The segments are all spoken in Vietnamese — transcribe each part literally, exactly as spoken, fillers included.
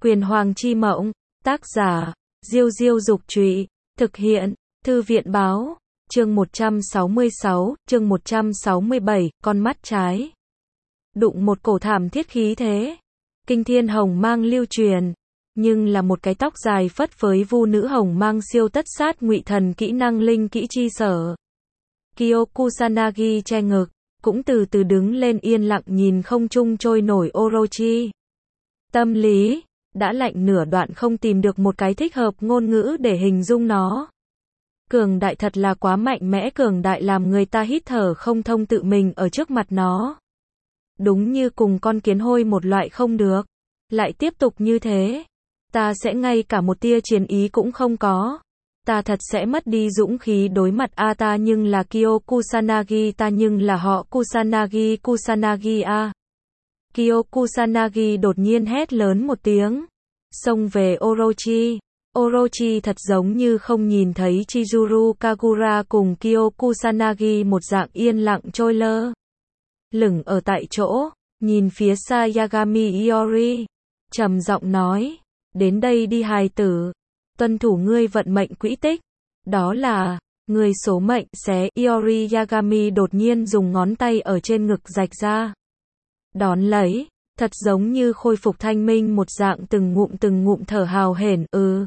Quyền Hoàng chi mộng, tác giả, Diêu Diêu Dục Trụy, thực hiện, Thư viện Báo, chương một trăm sáu mươi sáu, chương một trăm sáu mươi bảy, con mắt trái. Đụng một cổ thảm thiết khí thế. Kinh thiên hồng mang lưu truyền, nhưng là một cái tóc dài phất phới vu nữ hồng mang siêu tất sát ngụy thần kỹ năng linh kỹ chi sở. Kyo Kusanagi che ngực, cũng từ từ đứng lên yên lặng nhìn không trung trôi nổi Orochi. Tâm lý đã lạnh nửa đoạn không tìm được một cái thích hợp ngôn ngữ để hình dung nó. Cường đại thật là quá mạnh mẽ, cường đại làm người ta hít thở không thông tự mình ở trước mặt nó. Đúng như cùng con kiến hôi một loại không được. Lại tiếp tục như thế, ta sẽ ngay cả một tia chiến ý cũng không có. Ta thật sẽ mất đi dũng khí đối mặt a ta nhưng là Kyo Kusanagi, ta nhưng là họ Kusanagi, Kusanagi a. Kyo Kusanagi đột nhiên hét lớn một tiếng, xông về Orochi. Orochi thật giống như không nhìn thấy Chizuru Kagura cùng Kyo Kusanagi một dạng yên lặng trôi lơ lửng ở tại chỗ, nhìn phía xa Yagami Iori, trầm giọng nói, đến đây đi hài tử, tuân thủ ngươi vận mệnh quỹ tích, đó là, ngươi số mệnh xé. Iori Yagami đột nhiên dùng ngón tay ở trên ngực rạch ra, đón lấy, thật giống như khôi phục thanh minh một dạng từng ngụm từng ngụm thở hào hển. Ừ.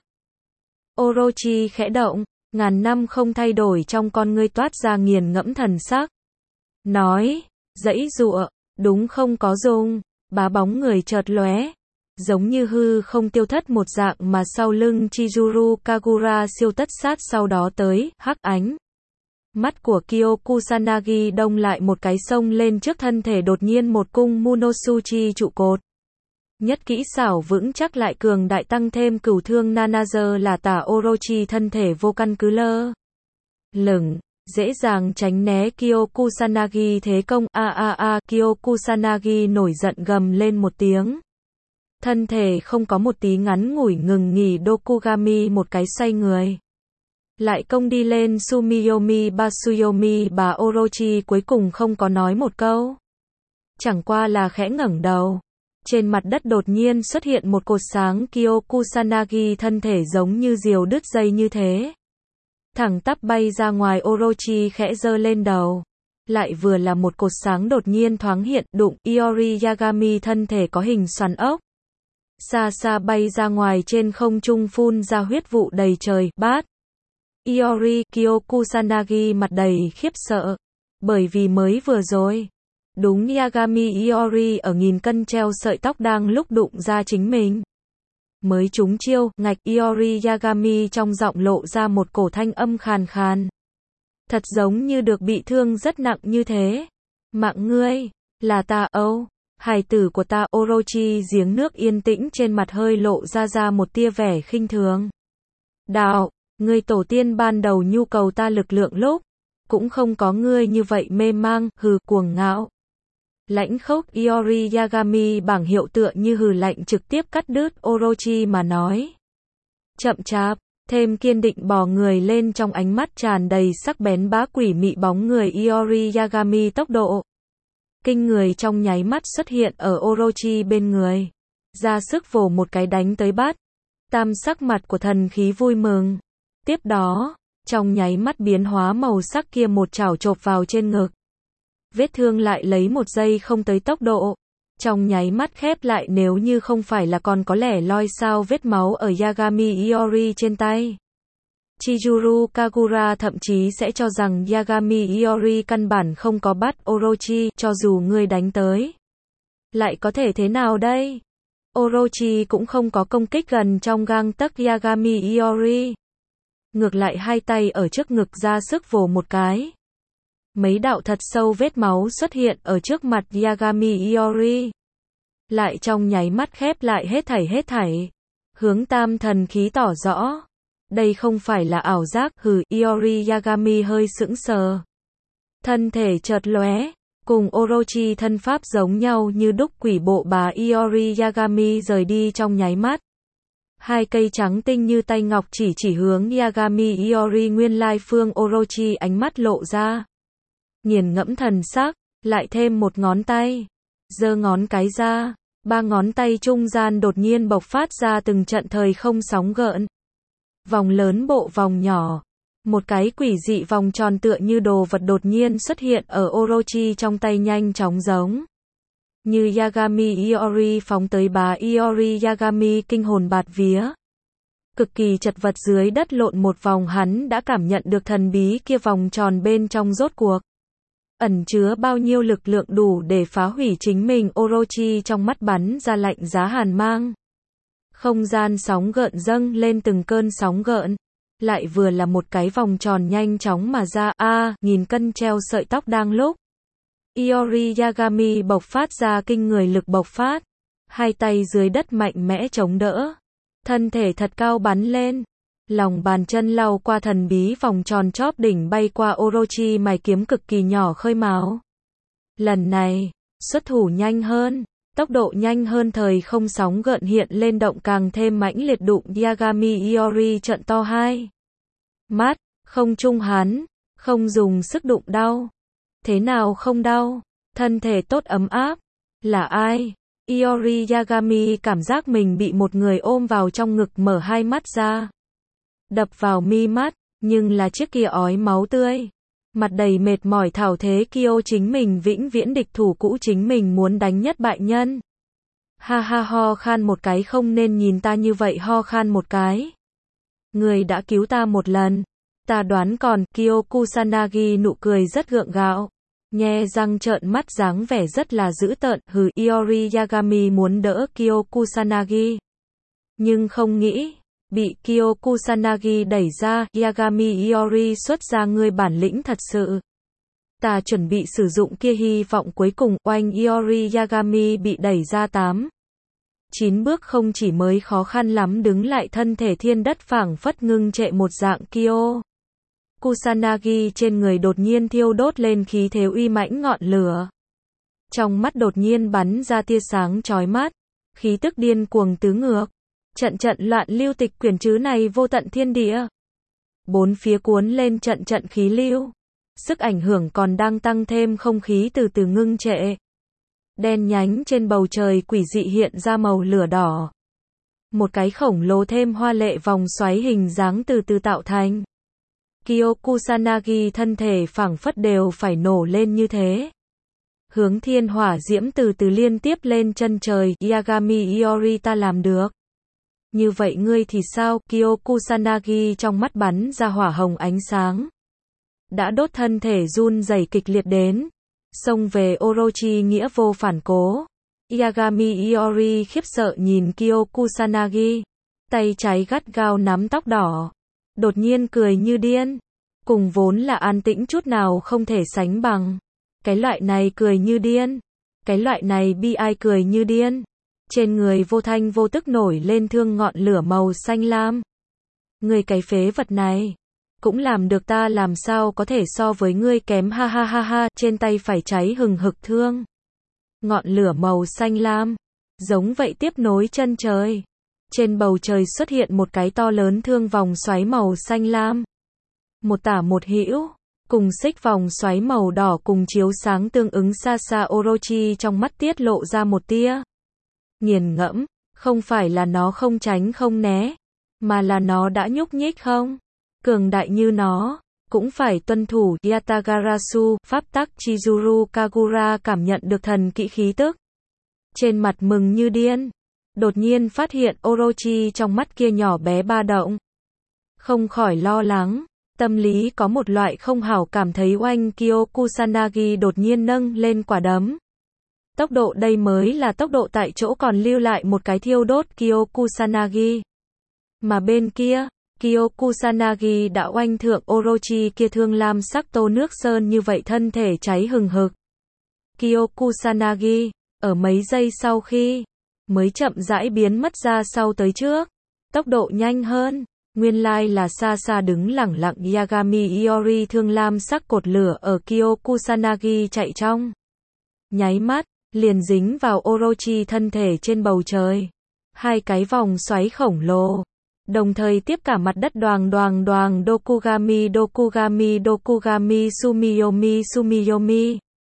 Orochi khẽ động, ngàn năm không thay đổi trong con ngươi toát ra nghiền ngẫm thần sắc. Nói, dãy dụa, đúng không có dùng, bá bóng người chợt lóe, giống như hư không tiêu thất một dạng mà sau lưng Chizuru Kagura siêu tất sát sau đó tới, hắc ánh. Mắt của Kyo Kusanagi đông lại một cái sông lên trước thân thể đột nhiên một cung Munosuchi trụ cột. Nhất kỹ xảo vững chắc lại cường đại tăng thêm cửu thương Nanager là tả Orochi thân thể vô căn cứ lơ lửng, dễ dàng tránh né Kyo Kusanagi thế công. A a a, Kyo Kusanagi nổi giận gầm lên một tiếng. Thân thể không có một tí ngắn ngủi ngừng nghỉ, Dokugami một cái xoay người. Lại công đi lên Sumiyomi Basuyomi, bà Orochi cuối cùng không có nói một câu. Chẳng qua là khẽ ngẩng đầu. Trên mặt đất đột nhiên xuất hiện một cột sáng, Kyo Kusanagi thân thể giống như diều đứt dây như thế. Thẳng tắp bay ra ngoài. Orochi khẽ giơ lên đầu. Lại vừa là một cột sáng đột nhiên thoáng hiện, đụng Iori Yagami thân thể có hình xoắn ốc. Xa xa bay ra ngoài, trên không trung phun ra huyết vụ đầy trời, bát. Iori, Kyo Kusanagi mặt đầy khiếp sợ. Bởi vì mới vừa rồi, đúng Yagami Iori ở nghìn cân treo sợi tóc đang lúc đụng ra chính mình. Mới trúng chiêu, ngạch. Iori Yagami trong giọng lộ ra một cổ thanh âm khàn khàn. Thật giống như được bị thương rất nặng như thế. Mạng ngươi, là ta, âu, hài tử của ta. Orochi giếng nước yên tĩnh trên mặt hơi lộ ra ra một tia vẻ khinh thường. Đạo, ngươi tổ tiên ban đầu nhu cầu ta lực lượng lúc, cũng không có ngươi như vậy mê mang, hừ, cuồng ngạo. Lãnh khốc. Iori Yagami bảng hiệu tựa như hừ lạnh trực tiếp cắt đứt Orochi mà nói. Chậm chạp, thêm kiên định bò người lên, trong ánh mắt tràn đầy sắc bén bá quỷ mị bóng người Iori Yagami tốc độ kinh người trong nháy mắt xuất hiện ở Orochi bên người. Ra sức vồ một cái đánh tới bát. Tam sắc mặt của thần khí vui mừng. Tiếp đó, trong nháy mắt biến hóa màu sắc kia một chảo chộp vào trên ngực. Vết thương lại lấy một giây không tới tốc độ. Trong nháy mắt khép lại, nếu như không phải là còn có lẻ loi sao vết máu ở Yagami Iori trên tay. Chizuru Kagura thậm chí sẽ cho rằng Yagami Iori căn bản không có bắt Orochi, cho dù ngươi đánh tới. Lại có thể thế nào đây? Orochi cũng không có công kích gần trong gang tấc Yagami Iori. Ngược lại hai tay ở trước ngực ra sức vồ một cái. Mấy đạo thật sâu vết máu xuất hiện ở trước mặt Yagami Iori. Lại trong nháy mắt khép lại hết thảy hết thảy. Hướng tam thần khí tỏ rõ. Đây không phải là ảo giác, hừ. Iori Yagami hơi sững sờ. Thân thể chợt lóe, cùng Orochi thân pháp giống nhau như đúc, quỷ bộ bà Iori Yagami rời đi trong nháy mắt. Hai cây trắng tinh như tay ngọc chỉ chỉ hướng Yagami Iori nguyên lai phương. Orochi ánh mắt lộ ra nghiền ngẫm thần sắc, lại thêm một ngón tay, giơ ngón cái ra, Ba ngón tay trung gian đột nhiên bộc phát ra từng trận thời không sóng gợn. Vòng lớn bộ vòng nhỏ. Một cái quỷ dị vòng tròn tựa như đồ vật đột nhiên xuất hiện ở Orochi trong tay nhanh chóng giống như Yagami Iori phóng tới bá Iori Yagami kinh hồn bạt vía. Cực kỳ chật vật dưới đất lộn một vòng hắn đã cảm nhận được thần bí kia vòng tròn bên trong rốt cuộc. Ẩn chứa bao nhiêu lực lượng đủ để phá hủy chính mình. Orochi trong mắt bắn ra lạnh giá hàn mang. Không gian sóng gợn dâng lên từng cơn sóng gợn. Lại vừa là một cái vòng tròn nhanh chóng mà ra. A, à, nghìn cân treo sợi tóc đang lúc. Iori Yagami bộc phát ra kinh người lực bộc phát. Hai tay dưới đất mạnh mẽ chống đỡ. Thân thể thật cao bắn lên. Lòng bàn chân lau qua thần bí vòng tròn chóp đỉnh bay qua Orochi mài kiếm cực kỳ nhỏ khơi máu. Lần này, xuất thủ nhanh hơn. Tốc độ nhanh hơn thời không sóng gợn hiện lên động càng thêm mãnh liệt đụng Yagami Iori trợn to hai mắt, không trung hắn, không dùng sức đụng đau. Thế nào không đau? Thân thể tốt ấm áp. Là ai? Iori Yagami cảm giác mình bị một người ôm vào trong ngực mở hai mắt ra. Đập vào mi mắt, nhưng là chiếc kia ói máu tươi. Mặt đầy mệt mỏi thảo thế Kyo chính mình vĩnh viễn địch thủ cũ chính mình muốn đánh nhất bại nhân. Ha ha ho khan một cái không nên nhìn ta như vậy ho khan một cái. Người đã cứu ta một lần. Ta đoán còn, Kyo Kusanagi nụ cười rất gượng gạo. Nhe răng trợn mắt dáng vẻ rất là dữ tợn, hừ Iori Yagami muốn đỡ Kyo Kusanagi. Nhưng không nghĩ, bị Kyo Kusanagi đẩy ra, Yagami Iori xuất ra ngươi bản lĩnh thật sự. Ta chuẩn bị sử dụng kia hy vọng cuối cùng, oanh Iori Yagami bị đẩy ra tám. Chín bước không chỉ mới khó khăn lắm đứng lại thân thể thiên đất phảng phất ngưng trệ một dạng Kyo Kusanagi trên người đột nhiên thiêu đốt lên khí thế uy mãnh ngọn lửa. Trong mắt đột nhiên bắn ra tia sáng chói mắt, khí tức điên cuồng tứ ngược. Trận trận loạn lưu tịch quyển chứ này vô tận thiên địa. Bốn phía cuốn lên trận trận khí lưu. Sức ảnh hưởng còn đang tăng thêm không khí từ từ ngưng trệ. Đen nhánh trên bầu trời quỷ dị hiện ra màu lửa đỏ. Một cái khổng lồ thêm hoa lệ vòng xoáy hình dáng từ từ tạo thành. Kyo Kusanagi thân thể phảng phất đều phải nổ lên như thế. Hướng thiên hỏa diễm từ từ liên tiếp lên chân trời, Yagami Iori ta làm được. Như vậy ngươi thì sao? Kyo Kusanagi trong mắt bắn ra hỏa hồng ánh sáng. Đã đốt thân thể run rẩy kịch liệt đến. Xông về Orochi nghĩa vô phản cố. Yagami Iori khiếp sợ nhìn Kyo Kusanagi. Tay trái gắt gao nắm tóc đỏ. Đột nhiên cười như điên. Cùng vốn là an tĩnh chút nào không thể sánh bằng. Cái loại này cười như điên. Cái loại này bi ai cười như điên. Trên người vô thanh vô tức nổi lên thương ngọn lửa màu xanh lam. Người cái phế vật này. Cũng làm được ta làm sao có thể so với ngươi kém ha ha ha ha. Trên tay phải cháy hừng hực thương. Ngọn lửa màu xanh lam. Giống vậy tiếp nối chân trời. Trên bầu trời xuất hiện một cái to lớn thương vòng xoáy màu xanh lam. Một tả một hữu. Cùng xích vòng xoáy màu đỏ cùng chiếu sáng tương ứng xa xa Orochi trong mắt tiết lộ ra một tia. Nghiền ngẫm, không phải là nó không tránh không né, mà là nó đã nhúc nhích không? Cường đại như nó, cũng phải tuân thủ Yatagarasu, pháp tắc Chizuru Kagura cảm nhận được thần kỹ khí tức. Trên mặt mừng như điên, đột nhiên phát hiện Orochi trong mắt kia nhỏ bé ba động. Không khỏi lo lắng, tâm lý có một loại không hảo cảm thấy oanh Kyo Kusanagi đột nhiên nâng lên quả đấm. Tốc độ đây mới là tốc độ tại chỗ còn lưu lại một cái thiêu đốt Kyo Kusanagi. Mà bên kia, Kyo Kusanagi đã oanh thượng Orochi kia thương lam sắc tô nước sơn như vậy thân thể cháy hừng hực. Kyo Kusanagi, ở mấy giây sau khi, mới chậm rãi biến mất ra sau tới trước. Tốc độ nhanh hơn, nguyên lai là xa xa đứng lẳng lặng Yagami Iori thương lam sắc cột lửa ở Kyo Kusanagi chạy trong. Nháy mắt, liền dính vào Orochi thân thể trên bầu trời. Hai cái vòng xoáy khổng lồ. Đồng thời tiếp cả mặt đất đoàng đoàng đoàng Dokugami Dokugami Dokugami Sumiyomi Sumiyomi.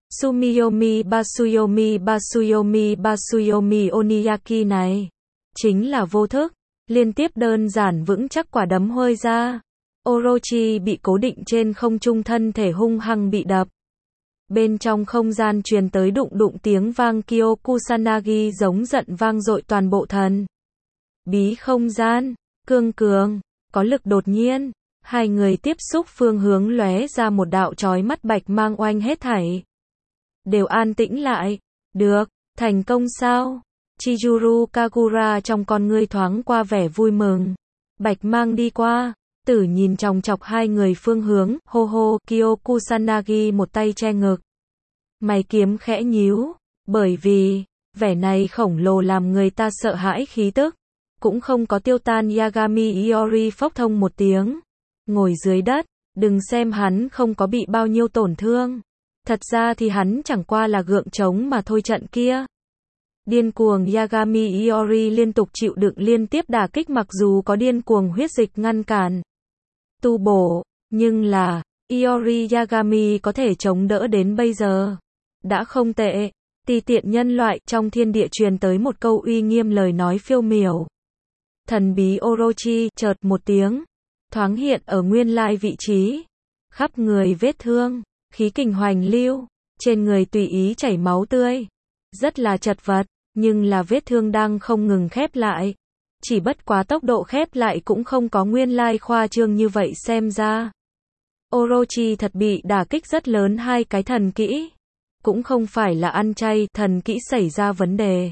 Sumiyomi Basuyomi Basuyomi Basuyomi Oniyaki này. Chính là vô thức. Liên tiếp đơn giản vững chắc quả đấm huơi ra. Orochi bị cố định trên không trung, thân thể hung hăng bị đập. Bên trong không gian truyền tới đụng đụng tiếng vang, Kyokusanagi giống giận vang dội toàn bộ thần bí không gian. Cương cường, có lực đột nhiên, hai người tiếp xúc phương hướng lóe ra một đạo chói mắt bạch mang, oanh hết thảy đều an tĩnh lại. Được, thành công sao? Chizuru Kagura trong con ngươi thoáng qua vẻ vui mừng. Bạch mang đi qua, tử nhìn chòng chọc hai người phương hướng, hô hô. Kyokusanagi một tay che ngực, mày kiếm khẽ nhíu, bởi vì vẻ này khổng lồ làm người ta sợ hãi, khí tức cũng không có tiêu tan. Yagami Iori phốc thông một tiếng, ngồi dưới đất. Đừng xem hắn không có bị bao nhiêu tổn thương, thật ra thì hắn chẳng qua là gượng chống mà thôi. Trận kia điên cuồng, Yagami Iori liên tục chịu đựng liên tiếp đả kích, mặc dù có điên cuồng huyết dịch ngăn cản tu bổ, nhưng là Iori Yagami có thể chống đỡ đến bây giờ đã không tệ. Ti tiện nhân loại. Trong thiên địa truyền tới một câu uy nghiêm lời nói phiêu miểu. Thần bí Orochi chợt một tiếng thoáng hiện ở nguyên lai vị trí, khắp người vết thương, khí kình hoành lưu, trên người tùy ý chảy máu tươi, rất là chật vật, nhưng là vết thương đang không ngừng khép lại. Chỉ bất quá tốc độ khép lại cũng không có nguyên lai khoa trương như vậy. Xem ra Orochi thật bị đả kích rất lớn. Hai cái thần kỹ cũng không phải là ăn chay, thần kỹ xảy ra vấn đề.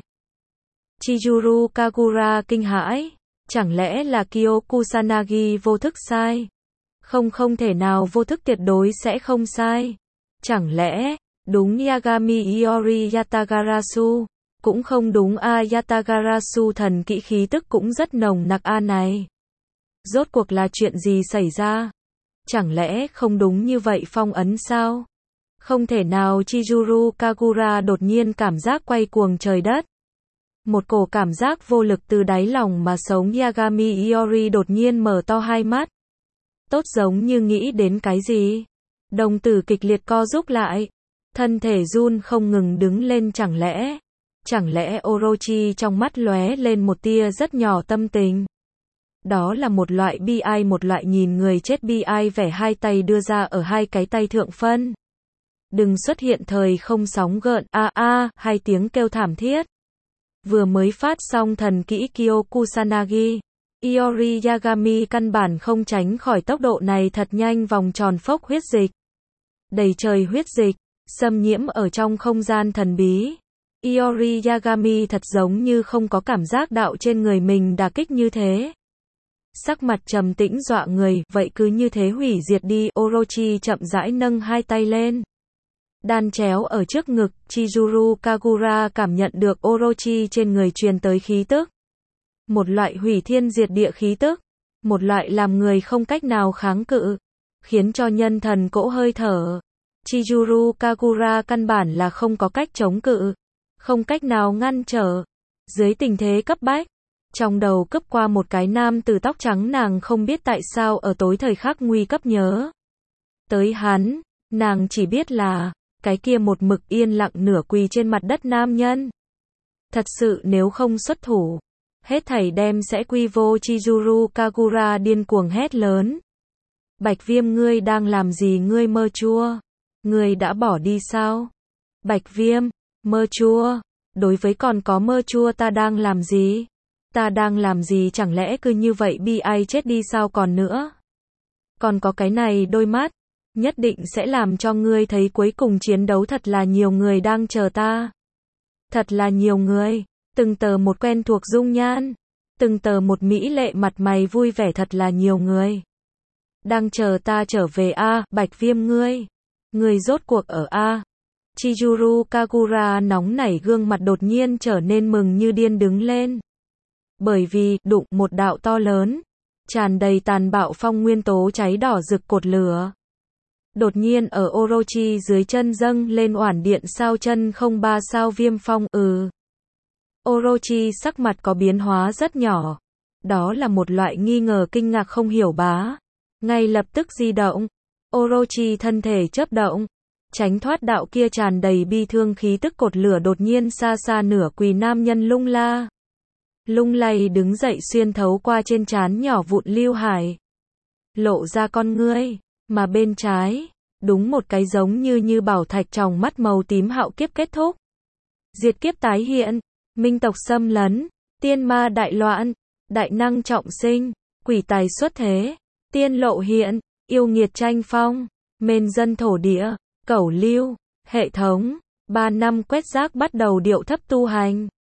Chizuru Kagura kinh hãi, chẳng lẽ là Kyokusanagi vô thức sai? Không, không thể nào, vô thức tuyệt đối sẽ không sai. Chẳng lẽ đúng Yagami Iori Yatagarasu? Cũng không đúng a, Yatagarasu thần kỹ khí tức cũng rất nồng nặc a này. Rốt cuộc là chuyện gì xảy ra? Chẳng lẽ không đúng như vậy phong ấn sao? Không thể nào. Chizuru Kagura đột nhiên cảm giác quay cuồng trời đất. Một cổ cảm giác vô lực từ đáy lòng mà sống. Yagami Iori đột nhiên mở to hai mắt. Tốt giống như nghĩ đến cái gì. Đồng tử kịch liệt co rúm lại. Thân thể run không ngừng đứng lên. Chẳng lẽ, chẳng lẽ Orochi trong mắt lóe lên một tia rất nhỏ tâm tình. Đó là một loại bi ai, một loại nhìn người chết bi ai, vẻ hai tay đưa ra ở hai cái tay thượng phân. Đừng xuất hiện thời không sóng gợn, a a, hai tiếng kêu thảm thiết. Vừa mới phát xong thần kỹ Kyokusanagi, Iori Yagami căn bản không tránh khỏi tốc độ này thật nhanh, vòng tròn phốc huyết dịch. Đầy trời huyết dịch, xâm nhiễm ở trong không gian thần bí. Iori Yagami thật giống như không có cảm giác đạo trên người mình đả kích như thế. Sắc mặt trầm tĩnh dọa người, vậy cứ như thế hủy diệt đi. Orochi chậm rãi nâng hai tay lên, đan chéo ở trước ngực. Chizuru Kagura cảm nhận được Orochi trên người truyền tới khí tức. Một loại hủy thiên diệt địa khí tức. Một loại làm người không cách nào kháng cự. Khiến cho nhân thần cỗ hơi thở. Chizuru Kagura căn bản là không có cách chống cự. Không cách nào ngăn trở. Dưới tình thế cấp bách, trong đầu cấp qua một cái nam từ tóc trắng, nàng không biết tại sao ở tối thời khắc nguy cấp nhớ tới hắn. Nàng chỉ biết là cái kia một mực yên lặng nửa quỳ trên mặt đất nam nhân. Thật sự nếu không xuất thủ, hết thảy đem sẽ quy vô. Chizuru Kagura điên cuồng hét lớn. Bạch Viêm, ngươi đang làm gì? Ngươi mơ chua? Ngươi đã bỏ đi sao? Bạch Viêm, mơ chua? Đối với còn có mơ chua, ta đang làm gì? Ta đang làm gì? Chẳng lẽ cứ như vậy bi ai chết đi sao? Còn nữa, còn có cái này đôi mắt, nhất định sẽ làm cho ngươi thấy cuối cùng chiến đấu. Thật là nhiều người đang chờ ta. Thật là nhiều người. Từng tờ một quen thuộc dung nhan. Từng tờ một mỹ lệ mặt mày vui vẻ. Thật là nhiều người đang chờ ta trở về a. À, Bạch Viêm, ngươi, ngươi rốt cuộc ở a. À. Chizuru Kagura nóng nảy, gương mặt đột nhiên trở nên mừng như điên đứng lên. Bởi vì, đụng một đạo to lớn, tràn đầy tàn bạo phong nguyên tố cháy đỏ rực cột lửa. Đột nhiên ở Orochi dưới chân dâng lên oản điện sao chân không ba sao viêm phong. Ừ. Orochi sắc mặt có biến hóa rất nhỏ. Đó là một loại nghi ngờ, kinh ngạc, không hiểu bá. Ngay lập tức di động. Orochi thân thể chớp động. Tránh thoát đạo kia tràn đầy bi thương khí tức cột lửa đột nhiên xa xa nửa quỳ nam nhân lung la. Lung lay đứng dậy xuyên thấu qua trên trán nhỏ vụn Lưu Hải. Lộ ra con ngươi, mà bên trái, đúng một cái giống như như bảo thạch tròng mắt màu tím hạo kiếp kết thúc. Diệt kiếp tái hiện, minh tộc xâm lấn, tiên ma đại loạn, đại năng trọng sinh, quỷ tài xuất thế, tiên lộ hiện, yêu nghiệt tranh phong, mền dân thổ địa, cẩu lưu, hệ thống, ba năm quét rác bắt đầu điệu thấp tu hành.